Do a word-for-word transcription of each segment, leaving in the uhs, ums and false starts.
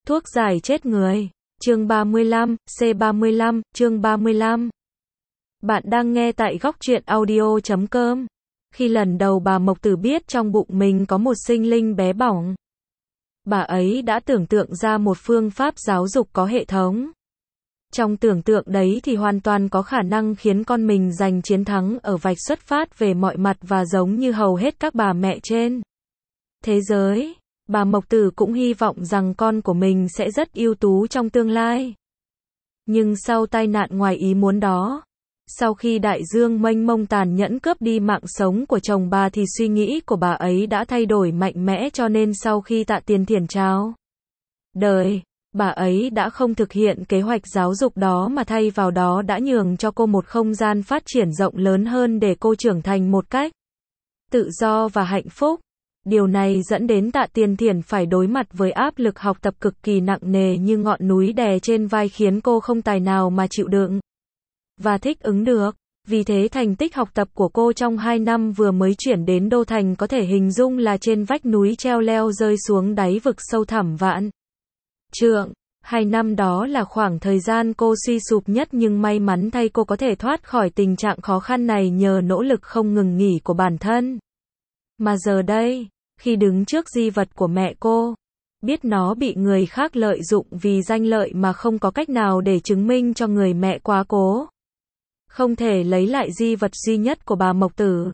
Thuốc giải chết người. Chương ba mươi lăm, C ba mươi lăm, chương ba mươi lăm. Bạn đang nghe tại góc truyện audio chấm com. Khi lần đầu bà Mộc Tử biết trong bụng mình có một sinh linh bé bỏng, bà ấy đã tưởng tượng ra một phương pháp giáo dục có hệ thống. Trong tưởng tượng đấy thì hoàn toàn có khả năng khiến con mình giành chiến thắng ở vạch xuất phát về mọi mặt và giống như hầu hết các bà mẹ trên thế giới, bà Mộc Tử cũng hy vọng rằng con của mình sẽ rất ưu tú trong tương lai. Nhưng sau tai nạn ngoài ý muốn đó, sau khi đại dương mênh mông tàn nhẫn cướp đi mạng sống của chồng bà thì suy nghĩ của bà ấy đã thay đổi mạnh mẽ, cho nên sau khi Tạ Tiền Thiển chào đời, bà ấy đã không thực hiện kế hoạch giáo dục đó mà thay vào đó đã nhường cho cô một không gian phát triển rộng lớn hơn để cô trưởng thành một cách tự do và hạnh phúc. Điều này dẫn đến Tạ Tiền Thiển phải đối mặt với áp lực học tập cực kỳ nặng nề như ngọn núi đè trên vai, khiến cô không tài nào mà chịu đựng và thích ứng được. Vì thế thành tích học tập của cô trong hai năm vừa mới chuyển đến Đô Thành có thể hình dung là trên vách núi treo leo rơi xuống đáy vực sâu thẳm vạn trượng. Hai năm đó là khoảng thời gian cô suy sụp nhất, nhưng may mắn thay cô có thể thoát khỏi tình trạng khó khăn này nhờ nỗ lực không ngừng nghỉ của bản thân. Mà giờ đây, khi đứng trước di vật của mẹ cô, biết nó bị người khác lợi dụng vì danh lợi mà không có cách nào để chứng minh cho người mẹ quá cố không thể lấy lại di vật duy nhất của bà Mộc Tử.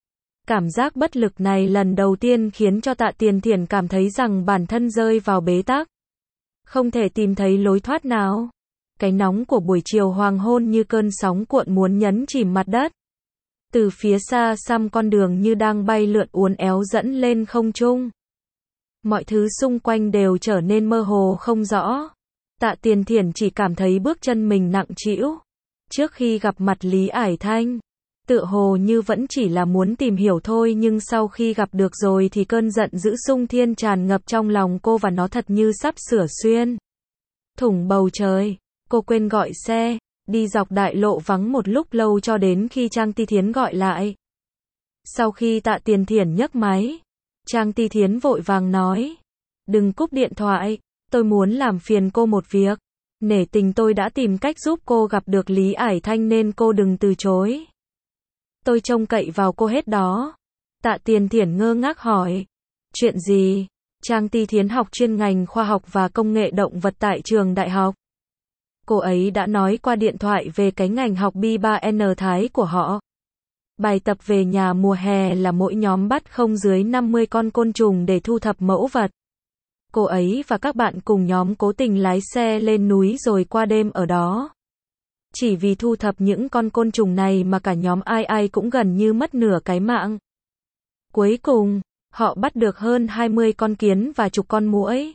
Cảm giác bất lực này lần đầu tiên khiến cho Tạ Tiền Thiển cảm thấy rằng bản thân rơi vào bế tắc, không thể tìm thấy lối thoát nào. Cái nóng của buổi chiều hoàng hôn như cơn sóng cuộn muốn nhấn chìm mặt đất. Từ phía xa xăm con đường như đang bay lượn uốn éo dẫn lên không trung. Mọi thứ xung quanh đều trở nên mơ hồ không rõ. Tạ Tiền Thiển chỉ cảm thấy bước chân mình nặng trĩu. Trước khi gặp mặt Lý Ải Thanh, tựa hồ như vẫn chỉ là muốn tìm hiểu thôi, nhưng sau khi gặp được rồi thì cơn giận dữ sung thiên tràn ngập trong lòng cô và nó thật như sắp sửa xuyên thủng bầu trời. Cô quên gọi xe, đi dọc đại lộ vắng một lúc lâu cho đến khi Trang Ti Thiến gọi lại. Sau khi Tạ Tiền Thiển nhấc máy, Trang Ti Thiến vội vàng nói: "Đừng cúp điện thoại, tôi muốn làm phiền cô một việc. Nể tình tôi đã tìm cách giúp cô gặp được Lý Ải Thanh nên cô đừng từ chối. Tôi trông cậy vào cô hết đó." Tạ Tiền Thiển ngơ ngác hỏi: "Chuyện gì?" Trang Ti Thiến học chuyên ngành khoa học và công nghệ động vật tại trường đại học. Cô ấy đã nói qua điện thoại về cái ngành học B ba N Thái của họ. Bài tập về nhà mùa hè là mỗi nhóm bắt không dưới năm mươi con côn trùng để thu thập mẫu vật. Cô ấy và các bạn cùng nhóm cố tình lái xe lên núi rồi qua đêm ở đó. Chỉ vì thu thập những con côn trùng này mà cả nhóm ai ai cũng gần như mất nửa cái mạng. Cuối cùng, họ bắt được hơn hai mươi con kiến và chục con muỗi.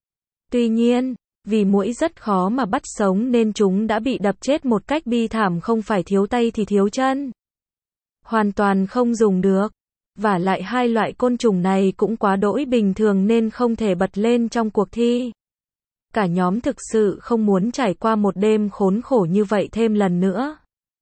Tuy nhiên, vì muỗi rất khó mà bắt sống nên chúng đã bị đập chết một cách bi thảm, không phải thiếu tay thì thiếu chân. Hoàn toàn không dùng được. Vả lại hai loại côn trùng này cũng quá đỗi bình thường nên không thể bật lên trong cuộc thi. Cả nhóm thực sự không muốn trải qua một đêm khốn khổ như vậy thêm lần nữa.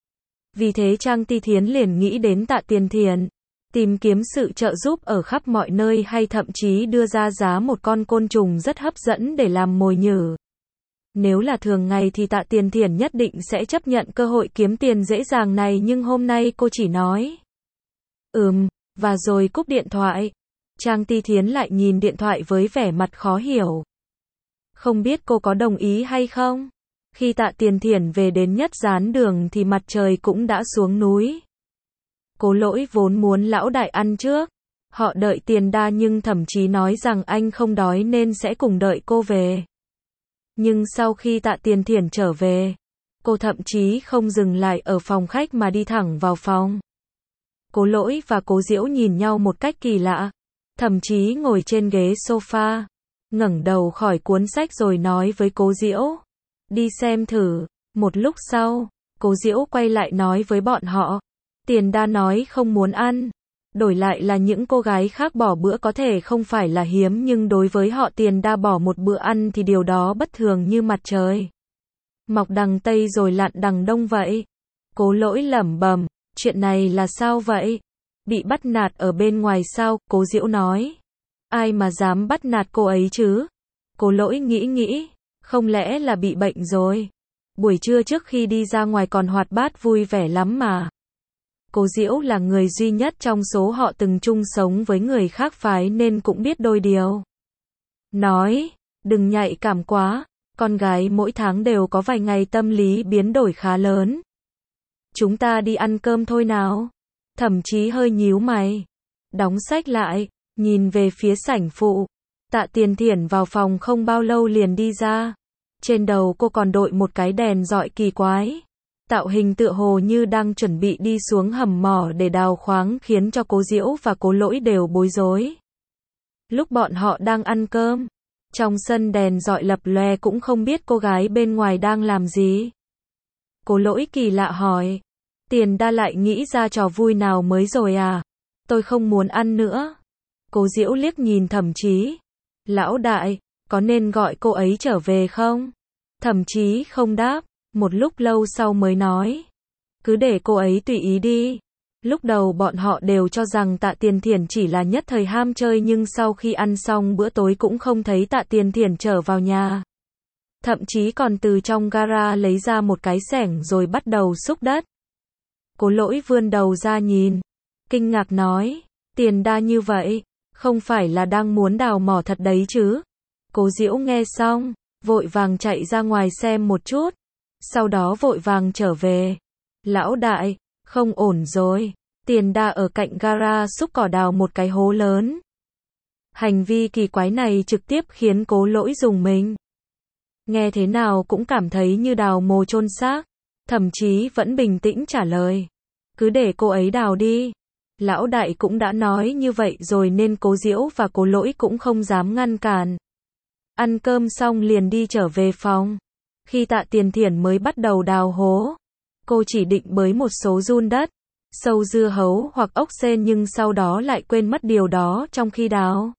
Vì thế Trang Ti Thiến liền nghĩ đến Tạ Tiền Thiển, tìm kiếm sự trợ giúp ở khắp mọi nơi, hay thậm chí đưa ra giá một con côn trùng rất hấp dẫn để làm mồi nhử. Nếu là thường ngày thì Tạ Tiền Thiển nhất định sẽ chấp nhận cơ hội kiếm tiền dễ dàng này, nhưng hôm nay cô chỉ nói ừm, và rồi cúp điện thoại. Trang Ti Thiến lại nhìn điện thoại với vẻ mặt khó hiểu. Không biết cô có đồng ý hay không? Khi Tạ Tiền Thiển về đến Nhất Gián Đường thì mặt trời cũng đã xuống núi. Cố Lỗi vốn muốn lão đại ăn trước. Họ đợi Tiền Đa nhưng thậm chí nói rằng anh không đói nên sẽ cùng đợi cô về. Nhưng sau khi Tạ Tiền Thiển trở về, cô thậm chí không dừng lại ở phòng khách mà đi thẳng vào phòng. Cố Lỗi và Cố Diễu nhìn nhau một cách kỳ lạ, thậm chí ngồi trên ghế sofa, ngẩng đầu khỏi cuốn sách rồi nói với Cố Diễu: "Đi xem thử." Một lúc sau, Cố Diễu quay lại nói với bọn họ: "Tiền Đa nói không muốn ăn. Đổi lại là những cô gái khác bỏ bữa có thể không phải là hiếm, nhưng đối với họ Tiền Đa bỏ một bữa ăn thì điều đó bất thường như mặt trời mọc đằng Tây rồi lặn đằng Đông vậy." Cố Lỗi lẩm bẩm: "Chuyện này là sao vậy? Bị bắt nạt ở bên ngoài sao?" Cố Diễu nói: "Ai mà dám bắt nạt cô ấy chứ? Cố Lỗi nghĩ nghĩ, không lẽ là bị bệnh rồi? Buổi trưa trước khi đi ra ngoài còn hoạt bát vui vẻ lắm mà. Cố Diễu là người duy nhất trong số họ từng chung sống với người khác phái nên cũng biết đôi điều. Nói, đừng nhạy cảm quá, con gái mỗi tháng đều có vài ngày tâm lý biến đổi khá lớn. Chúng ta đi ăn cơm thôi nào. Thậm chí hơi nhíu mày. Đóng sách lại, nhìn về phía sảnh phụ. Tạ Tiền Thiển vào phòng không bao lâu liền đi ra. Trên đầu cô còn đội một cái đèn dọi kỳ quái. Tạo hình tựa hồ như đang chuẩn bị đi xuống hầm mỏ để đào khoáng khiến cho Cố Diễu và Cố Lỗi đều bối rối. Lúc bọn họ đang ăn cơm, trong sân đèn dọi lập lòe cũng không biết cô gái bên ngoài đang làm gì. Cố Lỗi kỳ lạ hỏi, Tiền Đa lại nghĩ ra trò vui nào mới rồi à? Tôi không muốn ăn nữa. Cố Diễu liếc nhìn Thẩm Chí. Lão đại, có nên gọi cô ấy trở về không? Thẩm Chí không đáp, một lúc lâu sau mới nói. Cứ để cô ấy tùy ý đi. Lúc đầu bọn họ đều cho rằng Tạ Tiền Thiển chỉ là nhất thời ham chơi nhưng sau khi ăn xong bữa tối cũng không thấy Tạ Tiền Thiển trở vào nhà. Thậm chí còn từ trong gara lấy ra một cái xẻng rồi bắt đầu xúc đất. Cố Lỗi vươn đầu ra nhìn. Kinh ngạc nói, Tiền Đa như vậy, không phải là đang muốn đào mỏ thật đấy chứ? Cố Diễu nghe xong, vội vàng chạy ra ngoài xem một chút. Sau đó vội vàng trở về. Lão đại, không ổn rồi. Tiền Đa ở cạnh gara xúc cỏ đào một cái hố lớn. Hành vi kỳ quái này trực tiếp khiến Cố Lỗi rùng mình. Nghe thế nào cũng cảm thấy như đào mồ chôn xác. Thậm chí vẫn bình tĩnh trả lời. Cứ để cô ấy đào đi. Lão đại cũng đã nói như vậy rồi nên Cố Diễu và Cố Lỗi cũng không dám ngăn cản. Ăn cơm xong liền đi trở về phòng. Khi Tạ Tiền Thiển mới bắt đầu đào hố, cô chỉ định bới một số giun đất, sâu dưa hấu hoặc ốc sên nhưng sau đó lại quên mất điều đó trong khi đào.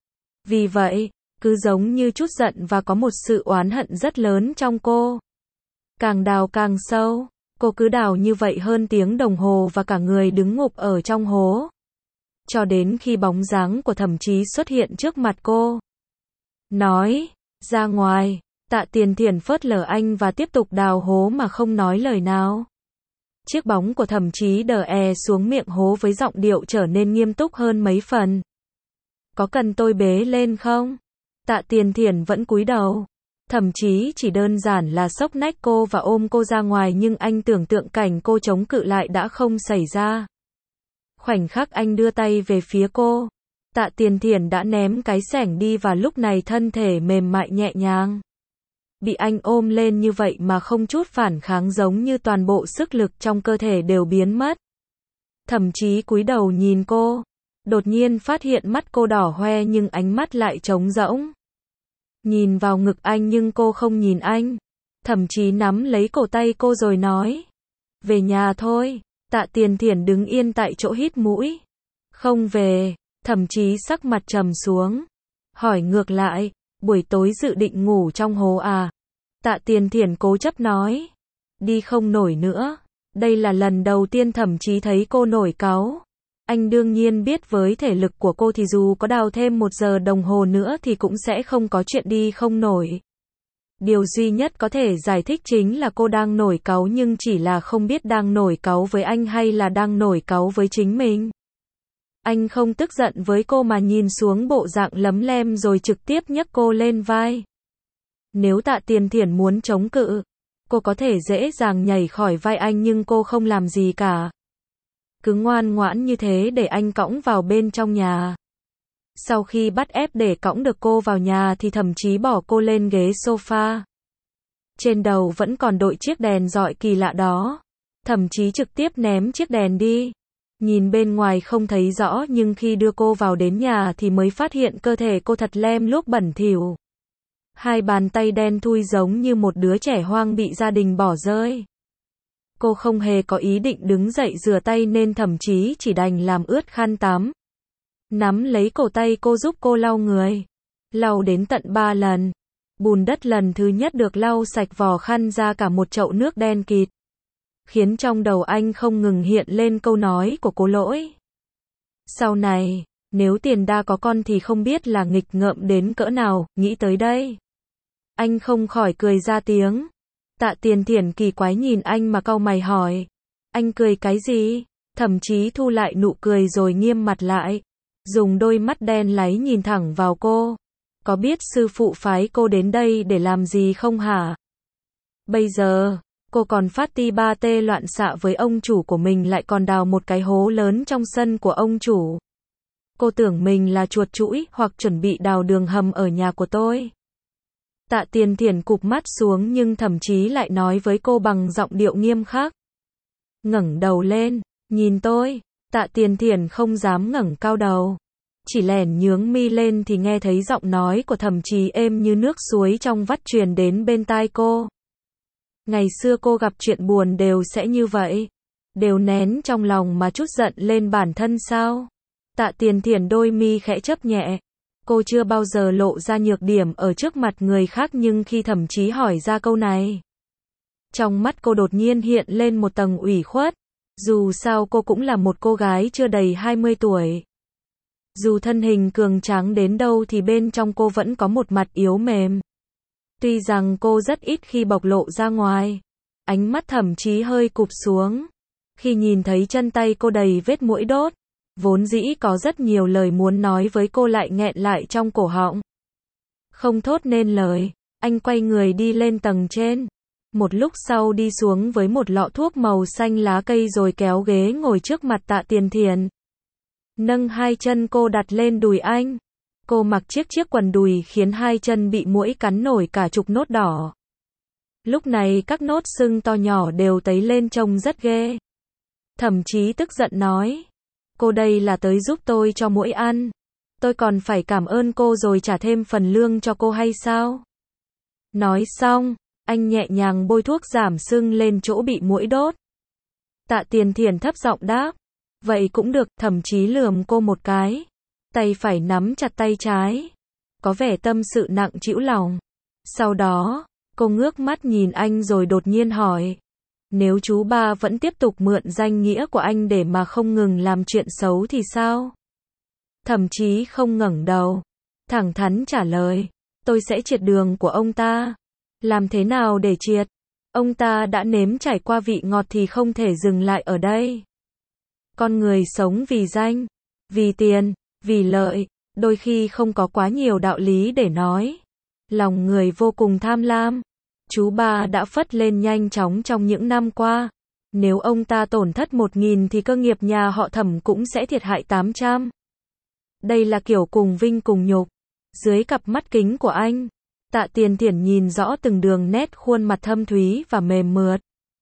Vì vậy, cứ giống như chút giận và có một sự oán hận rất lớn trong cô. Càng đào càng sâu, cô cứ đào như vậy hơn tiếng đồng hồ và cả người đứng ngụp ở trong hố. Cho đến khi bóng dáng của Thẩm Chí xuất hiện trước mặt cô. Nói, ra ngoài. Tạ Tiền Thiển phớt lờ anh và tiếp tục đào hố mà không nói lời nào. Chiếc bóng của Thẩm Chí đờ e xuống miệng hố với giọng điệu trở nên nghiêm túc hơn mấy phần. Có cần tôi bế lên không? Tạ Tiền Thiển vẫn cúi đầu. Thẩm Chí chỉ đơn giản là xốc nách cô và ôm cô ra ngoài nhưng anh tưởng tượng cảnh cô chống cự lại đã không xảy ra. Khoảnh khắc anh đưa tay về phía cô, Tạ Tiền Thiển đã ném cái xẻng đi và lúc này thân thể mềm mại nhẹ nhàng. Bị anh ôm lên như vậy mà không chút phản kháng giống như toàn bộ sức lực trong cơ thể đều biến mất. Thậm chí cúi đầu nhìn cô, đột nhiên phát hiện mắt cô đỏ hoe nhưng ánh mắt lại trống rỗng. Nhìn vào ngực anh nhưng cô không nhìn anh. Thậm chí nắm lấy cổ tay cô rồi nói. Về nhà thôi. Tạ Tiền Thiển đứng yên tại chỗ hít mũi. Không về. Thậm chí sắc mặt trầm xuống. Hỏi ngược lại. Buổi tối dự định ngủ trong hố à? Tạ Tiền Thiển cố chấp nói. Đi không nổi nữa. Đây là lần đầu tiên Thậm chí thấy cô nổi cáu. Anh đương nhiên biết với thể lực của cô thì dù có đào thêm một giờ đồng hồ nữa thì cũng sẽ không có chuyện đi không nổi. Điều duy nhất có thể giải thích chính là cô đang nổi cáu nhưng chỉ là không biết đang nổi cáu với anh hay là đang nổi cáu với chính mình. Anh không tức giận với cô mà nhìn xuống bộ dạng lấm lem rồi trực tiếp nhấc cô lên vai. Nếu Tạ Tiền Thiển muốn chống cự, cô có thể dễ dàng nhảy khỏi vai anh nhưng cô không làm gì cả. Cứ ngoan ngoãn như thế để anh cõng vào bên trong nhà. Sau khi bắt ép để cõng được cô vào nhà thì thậm chí bỏ cô lên ghế sofa. Trên đầu vẫn còn đội chiếc đèn dọi kỳ lạ đó. Thậm chí trực tiếp ném chiếc đèn đi. Nhìn bên ngoài không thấy rõ nhưng khi đưa cô vào đến nhà thì mới phát hiện cơ thể cô thật lem luốc bẩn thỉu. Hai bàn tay đen thui giống như một đứa trẻ hoang bị gia đình bỏ rơi. Cô không hề có ý định đứng dậy rửa tay nên thậm chí chỉ đành làm ướt khăn tắm. Nắm lấy cổ tay cô giúp cô lau người. Lau đến tận ba lần. Bùn đất lần thứ nhất được lau sạch vò khăn ra cả một chậu nước đen kịt. Khiến trong đầu anh không ngừng hiện lên câu nói của Cố Lỗi. Sau này, Nếu Tiền Đa có con thì không biết là nghịch ngợm đến cỡ nào, nghĩ tới đây. Anh không khỏi cười ra tiếng. Tạ Tiền Thiển kỳ quái nhìn anh mà cau mày hỏi. Anh cười cái gì? Thậm chí thu lại nụ cười rồi nghiêm mặt lại. Dùng đôi mắt đen láy nhìn thẳng vào cô. Có biết sư phụ phái cô đến đây để làm gì không hả? Bây giờ, cô còn phát ti ba tê loạn xạ với ông chủ của mình, lại còn đào một cái hố lớn trong sân của ông chủ. Cô tưởng mình là chuột chũi, hoặc chuẩn bị đào đường hầm ở nhà của tôi. Tạ Tiền Thiển cụp mắt xuống nhưng thậm chí lại nói với cô bằng giọng điệu nghiêm khắc. Ngẩng đầu lên, nhìn tôi. Tạ Tiền Thiển không dám ngẩng cao đầu. Chỉ lẻn nhướng mi lên thì nghe thấy giọng nói của Thẩm Chí êm như nước suối trong vắt truyền đến bên tai cô. Ngày xưa cô gặp chuyện buồn đều sẽ như vậy. Đều nén trong lòng mà chút giận lên bản thân sao? Tạ Tiền Thiển đôi mi khẽ chớp nhẹ. Cô chưa bao giờ lộ ra nhược điểm ở trước mặt người khác, nhưng khi Thẩm Chí hỏi ra câu này, trong mắt cô đột nhiên hiện lên một tầng ủy khuất. Dù sao cô cũng là một cô gái chưa đầy hai mươi tuổi. Dù thân hình cường tráng đến đâu thì bên trong cô vẫn có một mặt yếu mềm. Tuy rằng cô rất ít khi bộc lộ ra ngoài. Ánh mắt Thẩm Chí hơi cụp xuống. Khi nhìn thấy chân tay cô đầy vết muỗi đốt, vốn dĩ có rất nhiều lời muốn nói với cô lại nghẹn lại trong cổ họng. Không thốt nên lời, anh quay người đi lên tầng trên. Một lúc sau đi xuống với một lọ thuốc màu xanh lá cây rồi kéo ghế ngồi trước mặt Tạ Tiền Thiển. Nâng hai chân cô đặt lên đùi anh. Cô mặc chiếc chiếc quần đùi khiến hai chân bị muỗi cắn nổi cả chục nốt đỏ. Lúc này các nốt sưng to nhỏ đều tấy lên trông rất ghê. Thẩm Chí tức giận nói. Cô đây là tới giúp tôi cho muỗi ăn. Tôi còn phải cảm ơn cô rồi trả thêm phần lương cho cô hay sao? Nói xong, anh nhẹ nhàng bôi thuốc giảm sưng lên chỗ bị muỗi đốt. Tạ Tiền Thiển thấp giọng đáp. Vậy cũng được. Thẩm Chí lườm cô một cái. Tay phải nắm chặt tay trái. Có vẻ tâm sự nặng trĩu lòng. Sau đó, cô ngước mắt nhìn anh rồi đột nhiên hỏi. Nếu chú ba vẫn tiếp tục mượn danh nghĩa của anh để mà không ngừng làm chuyện xấu thì sao? Thẩm Chí không ngẩng đầu. Thẳng thắn trả lời. Tôi sẽ triệt đường của ông ta. Làm thế nào để triệt? Ông ta đã nếm trải qua vị ngọt thì không thể dừng lại ở đây. Con người sống vì danh, vì tiền, vì lợi, đôi khi không có quá nhiều đạo lý để nói. Lòng người vô cùng tham lam. Chú ba đã phất lên nhanh chóng trong những năm qua. Nếu ông ta tổn thất một nghìn thì cơ nghiệp nhà họ Thẩm cũng sẽ thiệt hại tám trăm. Đây là kiểu cùng vinh cùng nhục. Dưới cặp mắt kính của anh, Tạ Tiền Thiển nhìn rõ từng đường nét khuôn mặt thâm thúy và mềm mượt.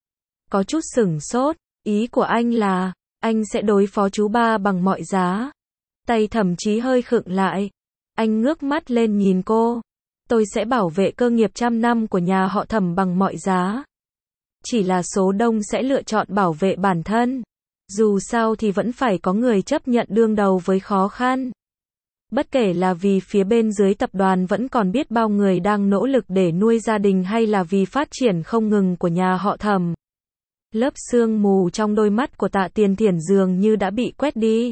Có chút sửng sốt, ý của anh là, anh sẽ đối phó chú ba bằng mọi giá. Tay Thẩm Chí hơi khựng lại. Anh ngước mắt lên nhìn cô. Tôi sẽ bảo vệ cơ nghiệp trăm năm của nhà họ Thẩm bằng mọi giá. Chỉ là số đông sẽ lựa chọn bảo vệ bản thân. Dù sao thì vẫn phải có người chấp nhận đương đầu với khó khăn. Bất kể là vì phía bên dưới tập đoàn vẫn còn biết bao người đang nỗ lực để nuôi gia đình hay là vì phát triển không ngừng của nhà họ Thẩm. Lớp sương mù trong đôi mắt của Tạ Tiền Thiển dường như đã bị quét đi.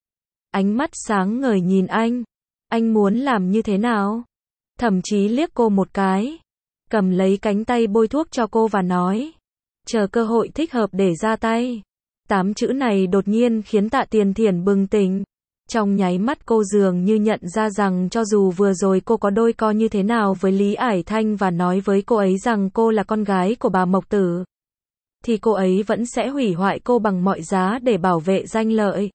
Ánh mắt sáng ngời nhìn anh. Anh muốn làm như thế nào? Thẩm Chí liếc cô một cái. Cầm lấy cánh tay bôi thuốc cho cô và nói. Chờ cơ hội thích hợp để ra tay. Tám chữ này đột nhiên khiến Tạ Tiền Thiển bừng tỉnh. Trong nháy mắt cô dường như nhận ra rằng cho dù vừa rồi cô có đôi co như thế nào với Lý Ải Thanh và nói với cô ấy rằng cô là con gái của bà Mộc Tử, thì cô ấy vẫn sẽ hủy hoại cô bằng mọi giá để bảo vệ danh lợi,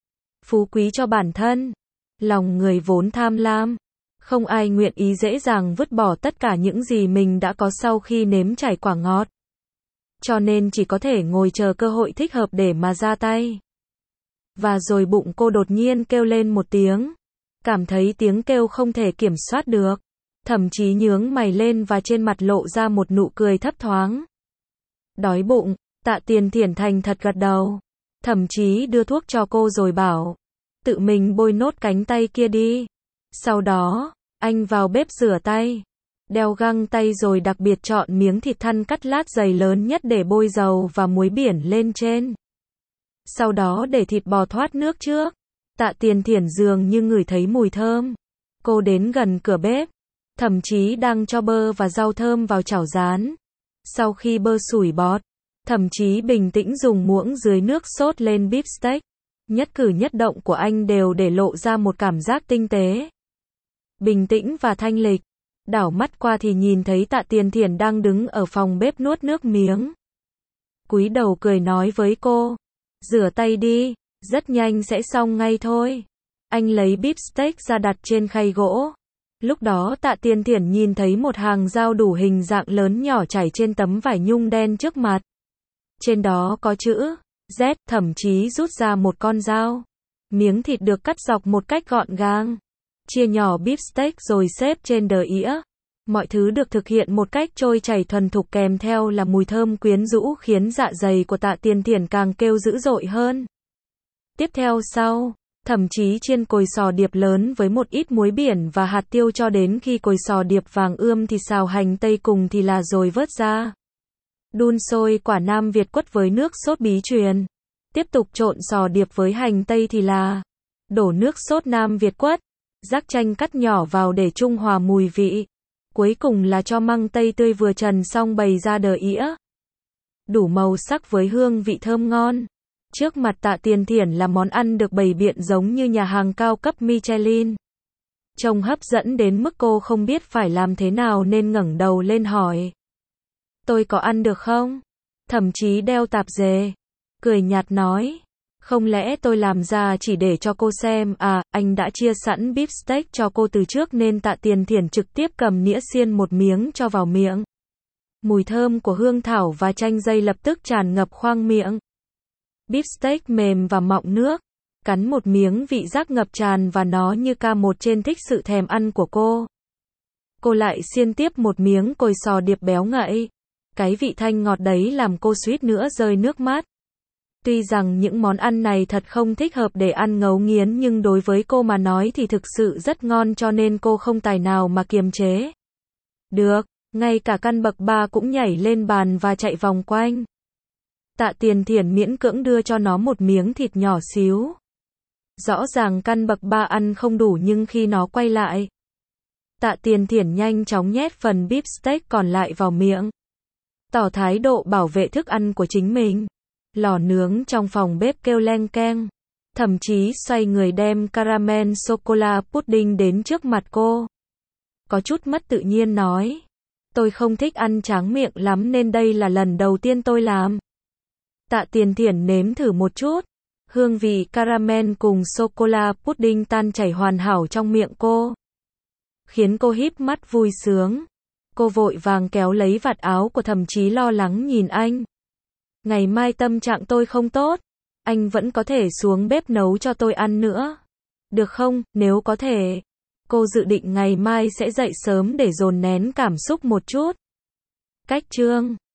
phú quý cho bản thân. Lòng người vốn tham lam. Không ai nguyện ý dễ dàng vứt bỏ tất cả những gì mình đã có sau khi nếm trải quả ngọt. Cho nên chỉ có thể ngồi chờ cơ hội thích hợp để mà ra tay. Và rồi bụng cô đột nhiên kêu lên một tiếng. Cảm thấy tiếng kêu không thể kiểm soát được. Thẩm Chí nhướng mày lên và trên mặt lộ ra một nụ cười thấp thoáng. Đói bụng. Tạ Tiền Thiển thành thật gật đầu. Thẩm Chí đưa thuốc cho cô rồi bảo. Tự mình bôi nốt cánh tay kia đi. Sau đó, anh vào bếp rửa tay. Đeo găng tay rồi đặc biệt chọn miếng thịt thăn cắt lát dày lớn nhất để bôi dầu và muối biển lên trên. Sau đó để thịt bò thoát nước trước. Tạ Tiền Thiển dường như ngửi thấy mùi thơm. Cô đến gần cửa bếp, thậm chí đang cho bơ và rau thơm vào chảo rán. Sau khi bơ sủi bọt, thậm chí bình tĩnh dùng muỗng dưới nước sốt lên beef steak. Nhất cử nhất động của anh đều để lộ ra một cảm giác tinh tế, bình tĩnh và thanh lịch. Đảo mắt qua thì nhìn thấy Tạ Tiền Thiển đang đứng ở phòng bếp nuốt nước miếng. Cúi đầu cười nói với cô, rửa tay đi, rất nhanh sẽ xong ngay thôi. Anh lấy beef steak ra đặt trên khay gỗ. Lúc đó Tạ Tiền Thiển nhìn thấy một hàng dao đủ hình dạng lớn nhỏ trải trên tấm vải nhung đen trước mặt. Trên đó có chữ Z, thậm chí rút ra một con dao. Miếng thịt được cắt dọc một cách gọn gàng. Chia nhỏ beef steak rồi xếp trên đĩa. Mọi thứ được thực hiện một cách trôi chảy thuần thục, kèm theo là mùi thơm quyến rũ khiến dạ dày của Tạ Tiền Thiển càng kêu dữ dội hơn. Tiếp theo sau, thậm chí chiên cồi sò điệp lớn với một ít muối biển và hạt tiêu cho đến khi cồi sò điệp vàng ươm thì xào hành tây cùng thì là rồi vớt ra. Đun sôi quả Nam Việt quất với nước sốt bí truyền. Tiếp tục trộn sò điệp với hành tây thì là đổ nước sốt Nam Việt quất, rắc chanh cắt nhỏ vào để trung hòa mùi vị. Cuối cùng là cho măng tây tươi vừa trần xong bày ra đĩa. Đủ màu sắc với hương vị thơm ngon. Trước mặt Tạ Tiền Thiển là món ăn được bày biện giống như nhà hàng cao cấp Michelin. Trông hấp dẫn đến mức cô không biết phải làm thế nào nên ngẩng đầu lên hỏi. Tôi có ăn được không? Thậm chí đeo tạp dề. Cười nhạt nói. Không lẽ tôi làm ra chỉ để cho cô xem à, anh đã chia sẵn beef steak cho cô từ trước nên Tạ Tiền Thiển trực tiếp cầm nĩa xiên một miếng cho vào miệng. Mùi thơm của hương thảo và chanh dây lập tức tràn ngập khoang miệng. Beef steak mềm và mọng nước. Cắn một miếng vị giác ngập tràn và nó như ca một trên thích sự thèm ăn của cô. Cô lại xiên tiếp một miếng cồi sò điệp béo ngậy. Cái vị thanh ngọt đấy làm cô suýt nữa rơi nước mắt. Tuy rằng những món ăn này thật không thích hợp để ăn ngấu nghiến nhưng đối với cô mà nói thì thực sự rất ngon cho nên cô không tài nào mà kiềm chế. Được, ngay cả căn bậc ba cũng nhảy lên bàn và chạy vòng quanh. Tạ Tiền Thiển miễn cưỡng đưa cho nó một miếng thịt nhỏ xíu. Rõ ràng căn bậc ba ăn không đủ nhưng khi nó quay lại, Tạ Tiền Thiển nhanh chóng nhét phần beef steak còn lại vào miệng. Tỏ thái độ bảo vệ thức ăn của chính mình. Lò nướng trong phòng bếp kêu leng keng. Thậm chí xoay người đem caramel sô-cô-la pudding đến trước mặt cô. Có chút mất tự nhiên nói. Tôi không thích ăn tráng miệng lắm nên đây là lần đầu tiên tôi làm. Tạ Tiền Thiển nếm thử một chút. Hương vị caramel cùng sô-cô-la pudding tan chảy hoàn hảo trong miệng cô. Khiến cô híp mắt vui sướng. Cô vội vàng kéo lấy vạt áo của thậm chí lo lắng nhìn anh. Ngày mai tâm trạng tôi không tốt. Anh vẫn có thể xuống bếp nấu cho tôi ăn nữa. Được không, nếu có thể. Cô dự định ngày mai sẽ dậy sớm để dồn nén cảm xúc một chút. Cách chương